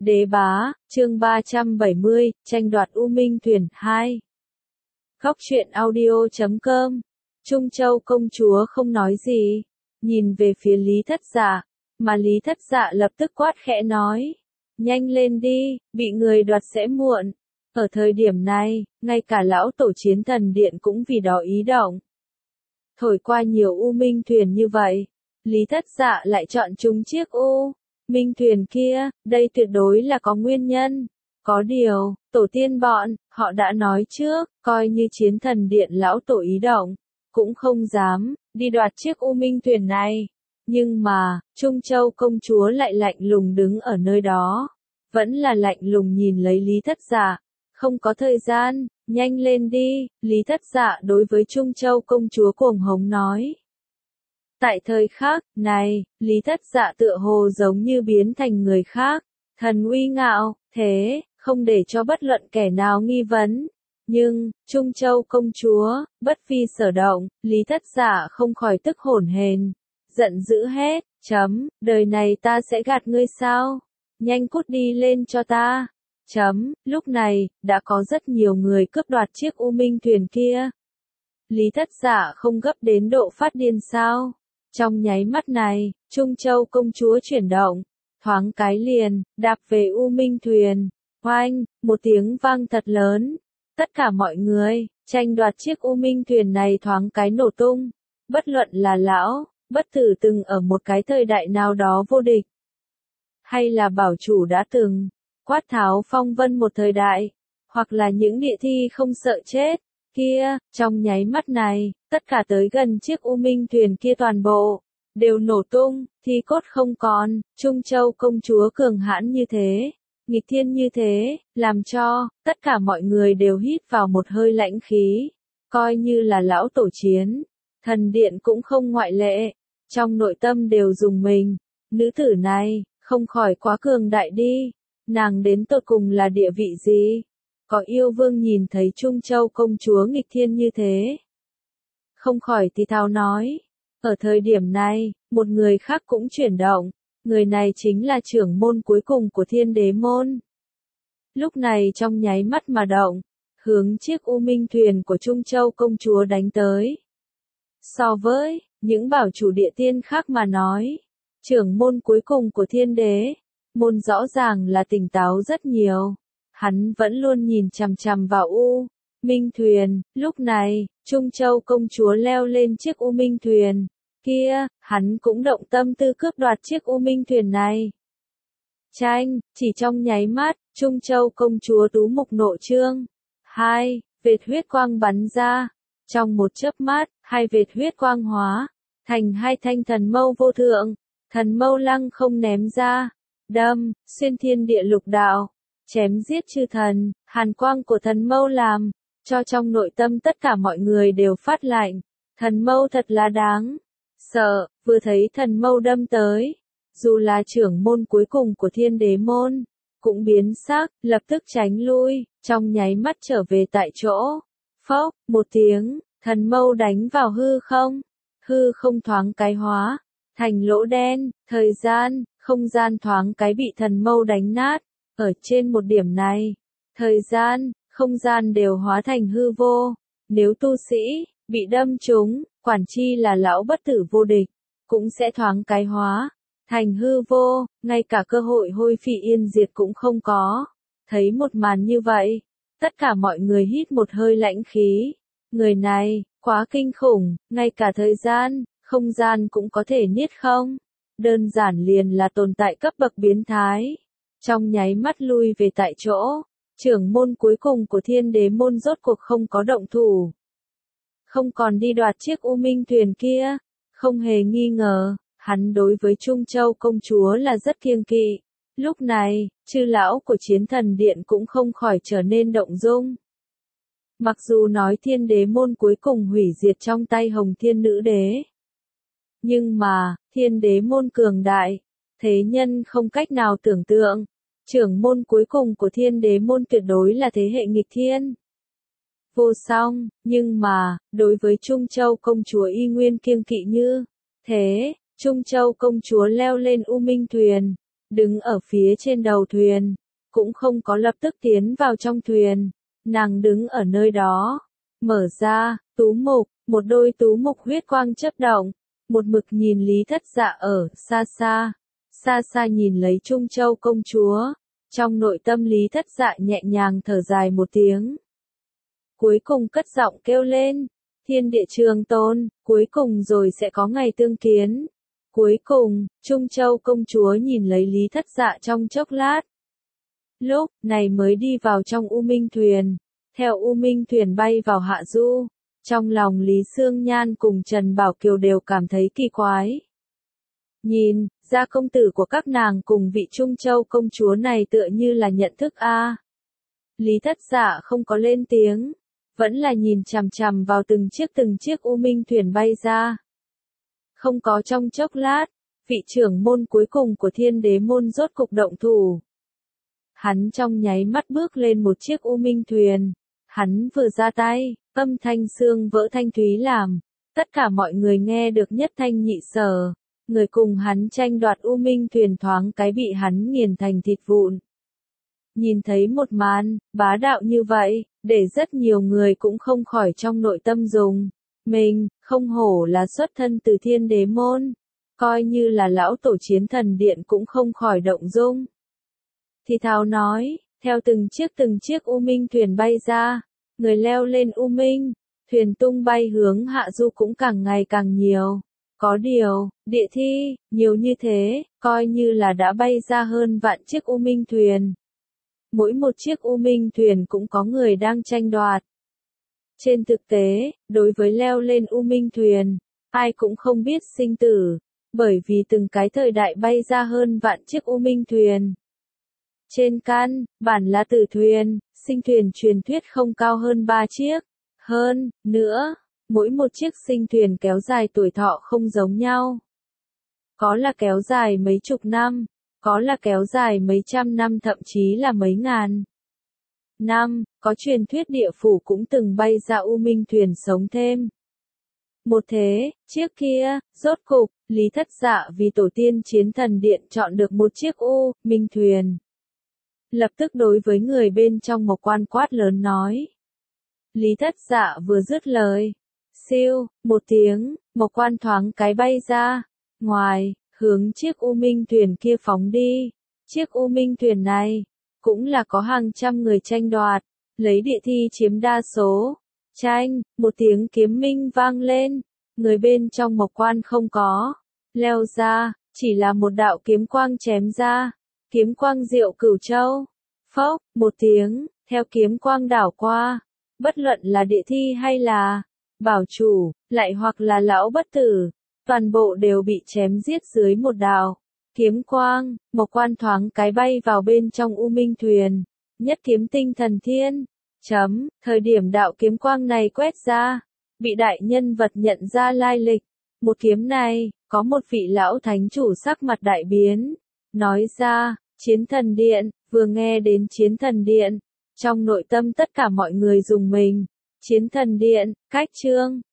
Đế bá, chương 370, tranh đoạt U Minh Thuyền 2. Góc truyện audio.com. Trung Châu công chúa không nói gì, nhìn về phía Lý Thất Dạ, mà Lý Thất Dạ lập tức quát khẽ nói: nhanh lên đi, bị người đoạt sẽ muộn. Ở thời điểm này, ngay cả lão tổ chiến thần điện cũng vì đó ý động. Thổi qua nhiều U Minh Thuyền như vậy, Lý Thất Dạ lại chọn chúng chiếc U Minh Thuyền kia, đây tuyệt đối là có nguyên nhân. Có điều, tổ tiên bọn, họ đã nói trước, coi như chiến thần điện lão tổ ý động, cũng không dám đi đoạt chiếc U Minh Thuyền này. Nhưng mà, Trung Châu công chúa lại lạnh lùng đứng ở nơi đó, vẫn là lạnh lùng nhìn lấy Lý Thất Dạ. Không có thời gian, nhanh lên đi, Lý Thất Dạ đối với Trung Châu công chúa cuồng hống nói. Tại thời khắc này, Lý Thất Dạ tựa hồ giống như biến thành người khác, thần uy ngạo, thế, không để cho bất luận kẻ nào nghi vấn. Nhưng, Trung Châu công chúa, bất phi sở động, Lý Thất Dạ không khỏi tức hổn hển, giận dữ hét, đời này ta sẽ gạt ngươi sao? Nhanh cút đi lên cho ta. Lúc này, đã có rất nhiều người cướp đoạt chiếc U Minh Thuyền kia. Lý Thất Dạ không gấp đến độ phát điên sao? Trong nháy mắt này, Trung Châu công chúa chuyển động, thoáng cái liền, đạp về U Minh Thuyền. Oanh, một tiếng vang thật lớn. Tất cả mọi người, tranh đoạt chiếc U Minh Thuyền này thoáng cái nổ tung. Bất luận là lão, bất tử từng ở một cái thời đại nào đó vô địch. Hay là bảo chủ đã từng quát tháo phong vân một thời đại, hoặc là những địa thi không sợ chết, kia, trong nháy mắt này, tất cả tới gần chiếc U Minh Thuyền kia toàn bộ, đều nổ tung, thi cốt không còn. Trung Châu công chúa cường hãn như thế, nghịch thiên như thế, làm cho, tất cả mọi người đều hít vào một hơi lãnh khí, coi như là lão tổ chiến, thần điện cũng không ngoại lệ, trong nội tâm đều rùng mình, nữ tử này, không khỏi quá cường đại đi. Nàng đến tột cùng là địa vị gì? Có yêu vương nhìn thấy Trung Châu công chúa nghịch thiên như thế, không khỏi thì thào nói. Ở thời điểm này, một người khác cũng chuyển động, người này chính là trưởng môn cuối cùng của Thiên Đế môn. Lúc này trong nháy mắt mà động, hướng chiếc U Minh Thuyền của Trung Châu công chúa đánh tới. So với những bảo chủ địa tiên khác mà nói, trưởng môn cuối cùng của Thiên Đế môn rõ ràng là tỉnh táo rất nhiều. Hắn vẫn luôn nhìn chằm chằm vào U Minh Thuyền. Lúc này, Trung Châu công chúa leo lên chiếc U Minh Thuyền kia, hắn cũng động tâm tư cướp đoạt chiếc U Minh Thuyền này. Tranh, chỉ trong nháy mắt, Trung Châu công chúa tú mục nộ trương. Vệt huyết quang bắn ra. Trong một chớp mắt, hai vệt huyết quang hóa thành hai thanh thần mâu vô thượng. Thần mâu lăng không ném ra, đâm xuyên thiên địa lục đạo, chém giết chư thần. Hàn quang của thần mâu làm cho trong nội tâm tất cả mọi người đều phát lạnh. Thần mâu thật là đáng sợ. Vừa thấy thần mâu đâm tới, dù là trưởng môn cuối cùng của Thiên Đế môn cũng biến sắc, lập tức tránh lui, trong nháy mắt trở về tại chỗ. Phốc, một tiếng, thần mâu đánh vào hư không thoáng cái hóa thành lỗ đen. Thời gian, không gian thoáng cái bị thần mâu đánh nát. Ở trên một điểm này, thời gian, không gian đều hóa thành hư vô. Nếu tu sĩ bị đâm trúng, quản chi là lão bất tử vô địch, cũng sẽ thoáng cái hóa thành hư vô, ngay cả cơ hội hôi phi yên diệt cũng không có. Thấy một màn như vậy, tất cả mọi người hít một hơi lãnh khí. Người này, quá kinh khủng, ngay cả thời gian, không gian cũng có thể niết không. Đơn giản liền là tồn tại cấp bậc biến thái. Trong nháy mắt lui về tại chỗ, trưởng môn cuối cùng của Thiên Đế môn rốt cuộc không có động thủ. Không còn đi đoạt chiếc U Minh Thuyền kia, không hề nghi ngờ, hắn đối với Trung Châu công chúa là rất kiêng kỵ. Lúc này, chư lão của chiến thần điện cũng không khỏi trở nên động dung. Mặc dù nói Thiên Đế môn cuối cùng hủy diệt trong tay Hồng Thiên Nữ Đế, nhưng mà, Thiên Đế môn cường đại, thế nhân không cách nào tưởng tượng. Trưởng môn cuối cùng của Thiên Đế môn tuyệt đối là thế hệ nghịch thiên vô song, nhưng mà, đối với Trung Châu công chúa y nguyên kiêng kỵ như thế. Trung Châu công chúa leo lên U Minh Thuyền, đứng ở phía trên đầu thuyền, cũng không có lập tức tiến vào trong thuyền. Nàng đứng ở nơi đó, mở ra, tú mục, một đôi tú mục huyết quang chớp động, một mực nhìn Lý Thất Dạ ở xa xa nhìn lấy Trung Châu công chúa. Trong nội tâm Lý Thất Dạ nhẹ nhàng thở dài một tiếng. Cuối cùng cất giọng kêu lên, thiên địa trường tồn, cuối cùng rồi sẽ có ngày tương kiến. Cuối cùng, Trung Châu công chúa nhìn lấy Lý Thất Dạ trong chốc lát. Lúc này mới đi vào trong U Minh thuyền, theo U Minh thuyền bay vào hạ du. Trong lòng Lý Sương Nhan cùng Trần Bảo Kiều đều cảm thấy kỳ quái. Nhìn, ra công tử của các nàng cùng vị Trung Châu công chúa này tựa như là nhận thức a. Lý Thất Dạ không có lên tiếng, vẫn là nhìn chằm chằm vào từng chiếc U Minh thuyền bay ra. Không có trong chốc lát, vị trưởng môn cuối cùng của Thiên Đế môn rốt cục động thủ. Hắn trong nháy mắt bước lên một chiếc U Minh thuyền, hắn vừa ra tay, âm thanh xương vỡ thanh thúy làm, tất cả mọi người nghe được nhất thanh nhị sở. Người cùng hắn tranh đoạt U Minh thuyền thoáng cái bị hắn nghiền thành thịt vụn. Nhìn thấy một màn, bá đạo như vậy, để rất nhiều người cũng không khỏi trong nội tâm dùng. Mình, không hổ là xuất thân từ Thiên Đế môn. Coi như là lão tổ Chiến Thần Điện cũng không khỏi động dung. Thì thào nói, theo từng chiếc U Minh thuyền bay ra, người leo lên U Minh, thuyền tung bay hướng hạ du cũng càng ngày càng nhiều. Có điều, địa thi, nhiều như thế, coi như là đã bay ra hơn vạn chiếc U Minh thuyền. Mỗi một chiếc U Minh thuyền cũng có người đang tranh đoạt. Trên thực tế, đối với leo lên U Minh thuyền, ai cũng không biết sinh tử, bởi vì từng cái thời đại bay ra hơn vạn chiếc U Minh thuyền. Trên căn bản là tử thuyền, sinh thuyền truyền thuyết không cao hơn 3 chiếc. Hơn nữa, mỗi một chiếc sinh thuyền kéo dài tuổi thọ không giống nhau. Có là kéo dài mấy chục năm, có là kéo dài mấy trăm năm thậm chí là mấy ngàn năm, có truyền thuyết địa phủ cũng từng bay ra U Minh thuyền sống thêm. Một thế, chiếc kia, rốt cục, Lý Thất Dạ vì tổ tiên Chiến Thần Điện chọn được một chiếc U Minh thuyền. Lập tức đối với người bên trong một quan quát lớn nói. Lý Thất Dạ vừa dứt lời. Siêu, một tiếng, một quan thoáng cái bay ra. Ngoài, hướng chiếc U Minh thuyền kia phóng đi. Chiếc U Minh thuyền này, cũng là có hàng trăm người tranh đoạt, lấy địa thi chiếm đa số. Tranh, một tiếng kiếm minh vang lên. Người bên trong mộc quan không có leo ra, chỉ là một đạo kiếm quang chém ra. Kiếm quang diệu cửu châu. Phốc, một tiếng, theo kiếm quang đảo qua. Bất luận là địa thi hay là bảo chủ, lại hoặc là lão bất tử, toàn bộ đều bị chém giết dưới một đạo kiếm quang. Mộc quan thoáng cái bay vào bên trong U Minh thuyền. Nhất kiếm tinh thần thiên. Thời điểm đạo kiếm quang này quét ra, bị đại nhân vật nhận ra lai lịch. Một kiếm này, có một vị lão thánh chủ sắc mặt đại biến. Nói ra, Chiến Thần Điện, vừa nghe đến Chiến Thần Điện. Trong nội tâm tất cả mọi người dùng mình. Chiến Thần Điện, cách chương.